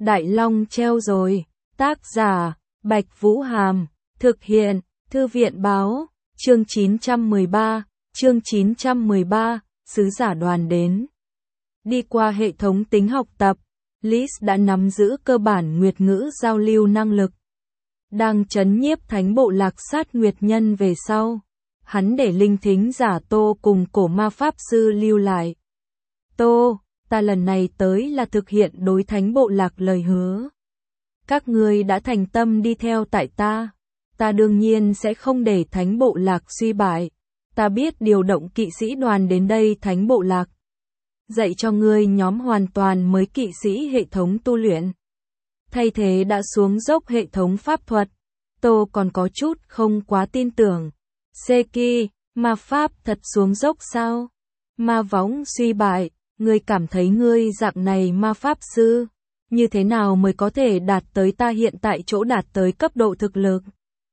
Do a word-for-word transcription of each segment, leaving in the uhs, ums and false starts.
Đại Long treo rồi. Tác giả, Bạch Vũ Hàm. Thực hiện, Thư viện Báo. Chương chín trăm mười ba. Chương chín trăm mười ba. Sứ giả đoàn đến. Đi qua hệ thống tính học tập, Liz đã nắm giữ cơ bản nguyệt ngữ giao lưu năng lực. Đang trấn nhiếp thánh bộ lạc sát nguyệt nhân về sau, hắn để linh thính giả Tô cùng cổ ma pháp sư lưu lại. Tô, ta lần này tới là thực hiện đối thánh bộ lạc lời hứa. Các ngươi đã thành tâm đi theo tại ta, ta đương nhiên sẽ không để thánh bộ lạc suy bại. Ta biết điều động kỵ sĩ đoàn đến đây thánh bộ lạc, dạy cho ngươi nhóm hoàn toàn mới kỵ sĩ hệ thống tu luyện. Thay thế đã xuống dốc hệ thống pháp thuật. Tô còn có chút không quá tin tưởng. Seki, ma pháp thật xuống dốc sao? Ma võng suy bại, ngươi cảm thấy ngươi dạng này ma pháp sư, như thế nào mới có thể đạt tới ta hiện tại chỗ đạt tới cấp độ thực lực?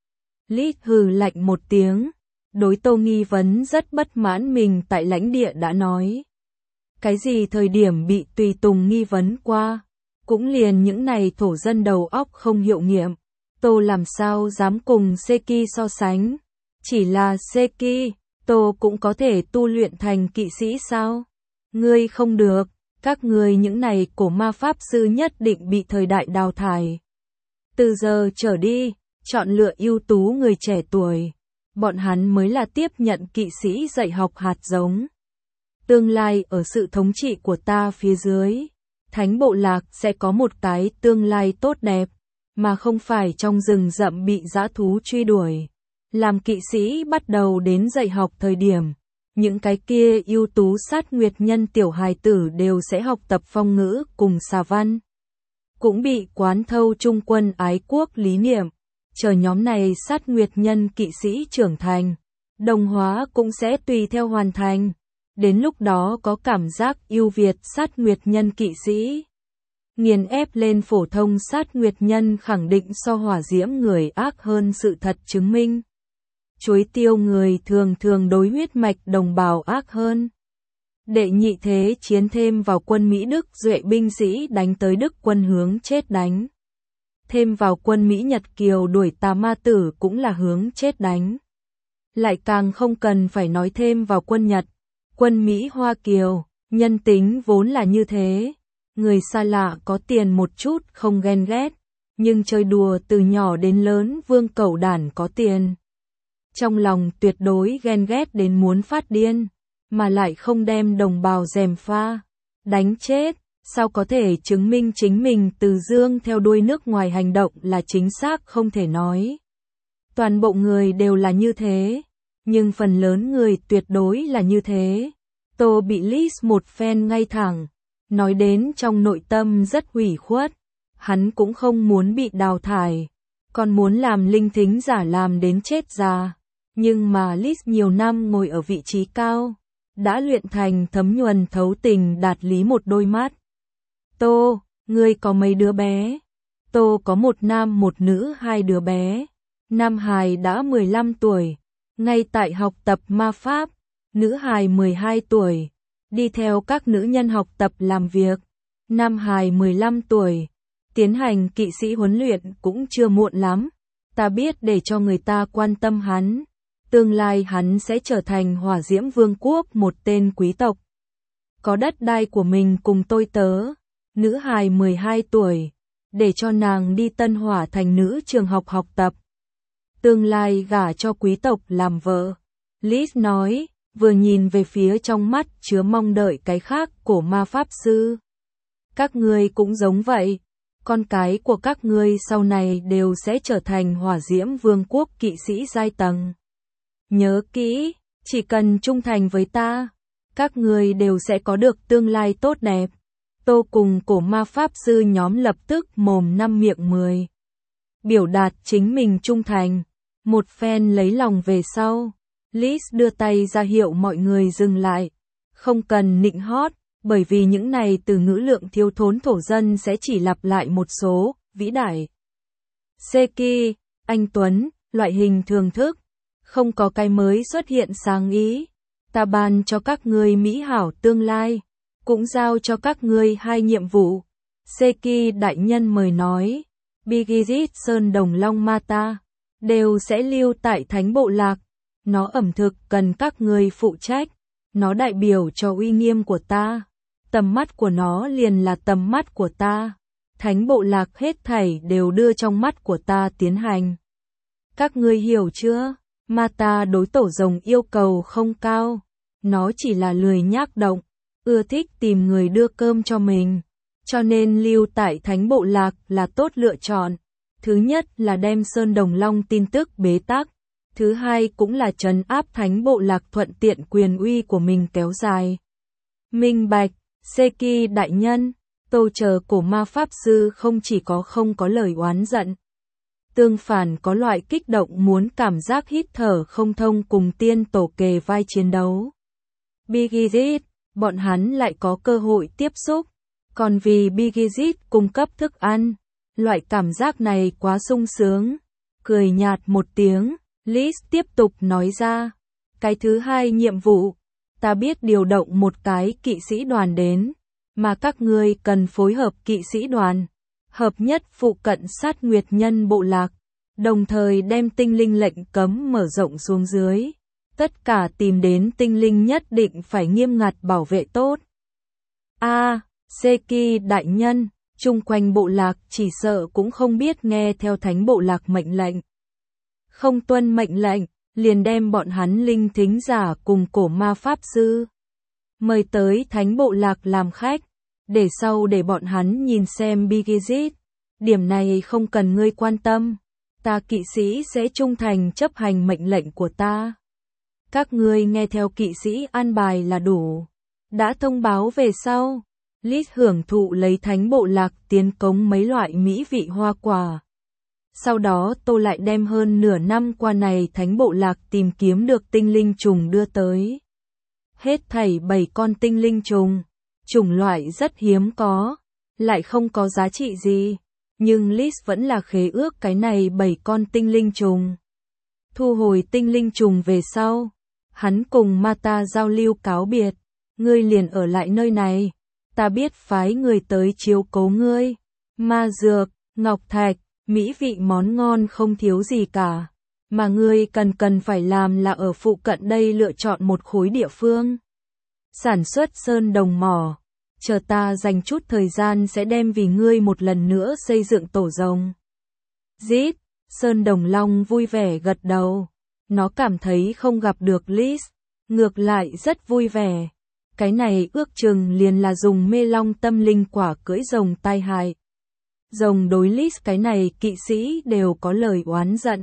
Lít hừ lạnh một tiếng, đối Tô nghi vấn rất bất mãn mình tại lãnh địa đã nói. Cái gì thời điểm bị tùy tùng nghi vấn qua, cũng liền những này thổ dân đầu óc không hiệu nghiệm. Tô làm sao dám cùng Seki so sánh? Chỉ là Seki, Tô cũng có thể tu luyện thành kỵ sĩ sao? Ngươi không được, các ngươi những này cổ ma pháp sư nhất định bị thời đại đào thải. Từ giờ trở đi, chọn lựa ưu tú người trẻ tuổi, bọn hắn mới là tiếp nhận kỵ sĩ dạy học hạt giống. Tương lai ở sự thống trị của ta phía dưới, thánh bộ lạc sẽ có một cái tương lai tốt đẹp, mà không phải trong rừng rậm bị dã thú truy đuổi. Làm kỵ sĩ bắt đầu đến dạy học thời điểm, những cái kia ưu tú sát nguyệt nhân tiểu hài tử đều sẽ học tập phong ngữ cùng xà văn. Cũng bị quán thâu trung quân ái quốc lý niệm, chờ nhóm này sát nguyệt nhân kỵ sĩ trưởng thành, đồng hóa cũng sẽ tùy theo hoàn thành. Đến lúc đó có cảm giác ưu việt sát nguyệt nhân kỵ sĩ. Nghiền ép lên phổ thông sát nguyệt nhân khẳng định so hỏa diễm người ác hơn sự thật chứng minh. Chuối tiêu người thường thường đối huyết mạch đồng bào ác hơn. Đệ nhị thế chiến thêm vào quân Mỹ Đức duệ binh sĩ đánh tới Đức quân hướng chết đánh. Thêm vào quân Mỹ Nhật Kiều đuổi tà ma tử cũng là hướng chết đánh. Lại càng không cần phải nói thêm vào quân Nhật, quân Mỹ Hoa Kiều, nhân tính vốn là như thế. Người xa lạ có tiền một chút không ghen ghét, nhưng chơi đùa từ nhỏ đến lớn vương cẩu đản có tiền. Trong lòng tuyệt đối ghen ghét đến muốn phát điên, mà lại không đem đồng bào gièm pha, đánh chết, sao có thể chứng minh chính mình từ dương theo đuôi nước ngoài hành động là chính xác không thể nói. Toàn bộ người đều là như thế, nhưng phần lớn người tuyệt đối là như thế. Tô bị Liz một phen ngay thẳng, nói đến trong nội tâm rất ủy khuất, hắn cũng không muốn bị đào thải, còn muốn làm linh thính giả làm đến chết già. Nhưng mà Liz nhiều năm ngồi ở vị trí cao, đã luyện thành thấm nhuần thấu tình đạt lý một đôi mắt. Tô, ngươi có mấy đứa bé? Tô có một nam một nữ hai đứa bé. Nam hài đã mười lăm tuổi, ngay tại học tập ma pháp. Nữ hài mười hai tuổi, đi theo các nữ nhân học tập làm việc. Nam hài mười lăm tuổi, tiến hành kỵ sĩ huấn luyện cũng chưa muộn lắm. Ta biết để cho người ta quan tâm hắn. Tương lai hắn sẽ trở thành hỏa diễm vương quốc một tên quý tộc. Có đất đai của mình cùng tôi tớ. Nữ hài mười hai tuổi, để cho nàng đi Tân Hỏa thành nữ trường học học tập. Tương lai gả cho quý tộc làm vợ. Liz nói, vừa nhìn về phía trong mắt chứa mong đợi cái khác của ma pháp sư. Các ngươi cũng giống vậy, con cái của các ngươi sau này đều sẽ trở thành hỏa diễm vương quốc kỵ sĩ giai tầng. Nhớ kỹ, chỉ cần trung thành với ta, các ngươi đều sẽ có được tương lai tốt đẹp. Tô cùng cổ ma pháp sư nhóm lập tức mồm năm miệng mười. Biểu đạt chính mình trung thành, một phen lấy lòng về sau. Liz đưa tay ra hiệu mọi người dừng lại, không cần nịnh hót, bởi vì những này từ ngữ lượng thiếu thốn thổ dân sẽ chỉ lặp lại một số, vĩ đại. Seki, anh Tuấn, loại hình thường thức, không có cái mới xuất hiện sáng ý. Ta ban cho các ngươi mỹ hảo tương lai, cũng giao cho các ngươi hai nhiệm vụ. Seki đại nhân mời nói, Bigizit Sơn Đồng Long Mata đều sẽ lưu tại Thánh Bộ Lạc. Nó ẩm thực cần các người phụ trách. Nó đại biểu cho uy nghiêm của ta. Tầm mắt của nó liền là tầm mắt của ta. Thánh Bộ Lạc hết thảy đều đưa trong mắt của ta tiến hành. Các ngươi hiểu chưa? Mata đối tổ rồng yêu cầu không cao. Nó chỉ là lười nhác động, ưa thích tìm người đưa cơm cho mình. Cho nên lưu tại Thánh Bộ Lạc là tốt lựa chọn. Thứ nhất là đem Sơn Đồng Long tin tức bế tắc. Thứ hai cũng là trấn áp Thánh Bộ Lạc thuận tiện quyền uy của mình kéo dài. Minh bạch, Seki đại nhân, Tô chờ cổ ma pháp sư không chỉ có không có lời oán giận. Tương phản có loại kích động muốn cảm giác hít thở không thông cùng tiên tổ kề vai chiến đấu. Bigizit, bọn hắn lại có cơ hội tiếp xúc. Còn vì Bigizit cung cấp thức ăn, loại cảm giác này quá sung sướng. Cười nhạt một tiếng, Liz tiếp tục nói ra. Cái thứ hai nhiệm vụ, ta biết điều động một cái kỵ sĩ đoàn đến, mà các ngươi cần phối hợp kỵ sĩ đoàn, hợp nhất phụ cận sát nguyệt nhân bộ lạc, đồng thời đem tinh linh lệnh cấm mở rộng xuống dưới. Tất cả tìm đến tinh linh nhất định phải nghiêm ngặt bảo vệ tốt. A, à, Seki đại nhân, chung quanh bộ lạc chỉ sợ cũng không biết nghe theo Thánh Bộ Lạc mệnh lệnh. Không tuân mệnh lệnh, liền đem bọn hắn linh thính giả cùng cổ ma pháp sư mời tới Thánh Bộ Lạc làm khách, để sau để bọn hắn nhìn xem Bigizit. Điểm này không cần ngươi quan tâm, ta kỵ sĩ sẽ trung thành chấp hành mệnh lệnh của ta. Các ngươi nghe theo kỵ sĩ an bài là đủ. Đã thông báo về sau, Liz hưởng thụ lấy Thánh Bộ Lạc tiến cống mấy loại mỹ vị hoa quả. Sau đó Tô lại đem hơn nửa năm qua này Thánh Bộ Lạc tìm kiếm được tinh linh trùng đưa tới. Hết thảy bảy con tinh linh trùng, chủng loại rất hiếm có, lại không có giá trị gì, nhưng Liz vẫn là khế ước cái này bảy con tinh linh trùng. Thu hồi tinh linh trùng về sau, hắn cùng Mata giao lưu cáo biệt, ngươi liền ở lại nơi này, ta biết phái người tới chiếu cố ngươi. Ma dược, ngọc thạch, mỹ vị món ngon không thiếu gì cả, mà ngươi cần cần phải làm là ở phụ cận đây lựa chọn một khối địa phương. Sản xuất sơn đồng mỏ, chờ ta dành chút thời gian sẽ đem vì ngươi một lần nữa xây dựng tổ rồng. Zít, Sơn Đồng Long vui vẻ gật đầu, nó cảm thấy không gặp được Liz, ngược lại rất vui vẻ. Cái này ước chừng liền là dùng mê long tâm linh quả cưỡi rồng tai hại. Rồng đối Liz cái này kỵ sĩ đều có lời oán giận.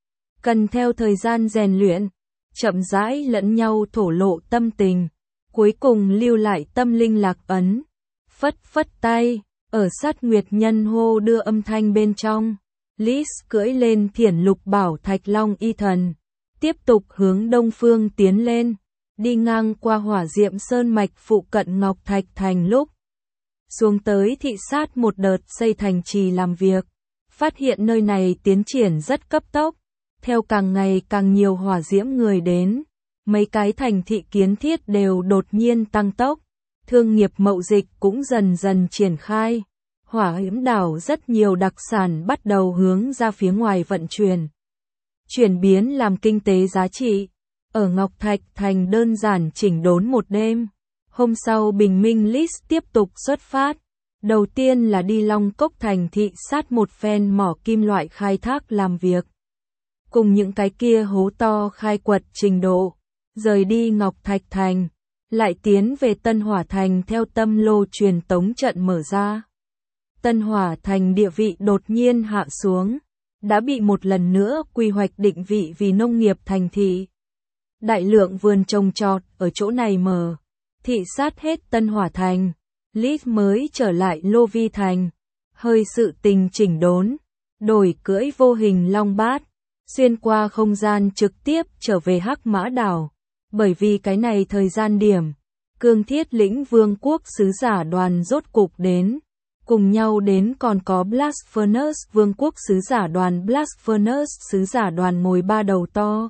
Cần theo thời gian rèn luyện, chậm rãi lẫn nhau thổ lộ tâm tình, cuối cùng lưu lại tâm linh lạc ấn. Phất phất tay, ở sát nguyệt nhân hô đưa âm thanh bên trong, Liz cưỡi lên thiển lục bảo thạch long y thần, tiếp tục hướng đông phương tiến lên, đi ngang qua hỏa diệm sơn mạch phụ cận Ngọc Thạch Thành lúc xuống tới thị sát một đợt xây thành trì làm việc, phát hiện nơi này tiến triển rất cấp tốc, theo càng ngày càng nhiều hỏa diễm người đến, mấy cái thành thị kiến thiết đều đột nhiên tăng tốc, thương nghiệp mậu dịch cũng dần dần triển khai, hỏa diễm đảo rất nhiều đặc sản bắt đầu hướng ra phía ngoài vận chuyển, chuyển biến làm kinh tế giá trị. Ở Ngọc Thạch Thành đơn giản chỉnh đốn một đêm. Hôm sau bình minh Liz tiếp tục xuất phát. Đầu tiên là đi Long Cốc Thành thị sát một phen mỏ kim loại khai thác làm việc. Cùng những cái kia hố to khai quật trình độ. Rời đi Ngọc Thạch Thành. Lại tiến về Tân Hỏa Thành theo tâm lô truyền tống trận mở ra. Tân Hỏa Thành địa vị đột nhiên hạ xuống. Đã bị một lần nữa quy hoạch định vị vì nông nghiệp thành thị. Đại lượng vườn trồng trọt ở chỗ này mở, thị sát hết Tân Hỏa Thành, Liz mới trở lại Lô Vi Thành, hơi sự tình chỉnh đốn, đổi cưỡi vô hình long bát, xuyên qua không gian trực tiếp trở về Hắc Mã Đảo, bởi vì cái này thời gian điểm, Cương Thiết Lĩnh Vương quốc sứ giả đoàn rốt cục đến, cùng nhau đến còn có Blasphemous Vương quốc sứ giả đoàn Blasphemous sứ giả đoàn ngồi ba đầu to.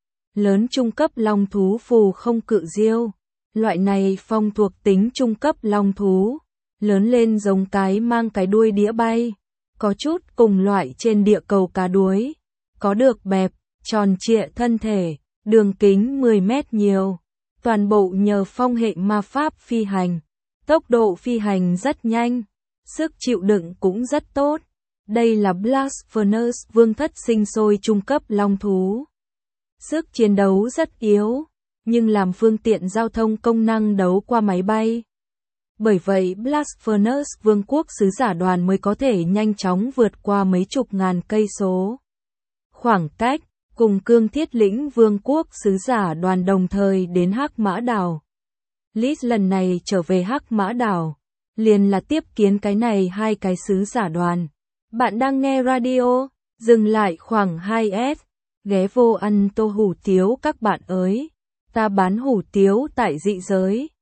Lớn trung cấp long thú phù không cự diêu, loại này phong thuộc tính trung cấp long thú, lớn lên giống cái mang cái đuôi đĩa bay, có chút cùng loại trên địa cầu cá đuối, có được bẹp, tròn trịa thân thể, đường kính mười mét nhiều, toàn bộ nhờ phong hệ ma pháp phi hành, tốc độ phi hành rất nhanh, sức chịu đựng cũng rất tốt. Đây là Blasphemous vương thất sinh sôi trung cấp long thú. Sức chiến đấu rất yếu, nhưng làm phương tiện giao thông công năng đấu qua máy bay. Bởi vậy Blasphemous vương quốc sứ giả đoàn mới có thể nhanh chóng vượt qua mấy chục ngàn cây số. Khoảng cách, cùng cương thiết lĩnh vương quốc sứ giả đoàn đồng thời đến Hắc Mã Đảo. Liz lần này trở về Hắc Mã Đảo, liền là tiếp kiến cái này hai cái sứ giả đoàn. Bạn đang nghe radio, dừng lại khoảng hai phút, ghé vô ăn tô hủ tiếu các bạn ơi. Ta bán hủ tiếu tại dị giới.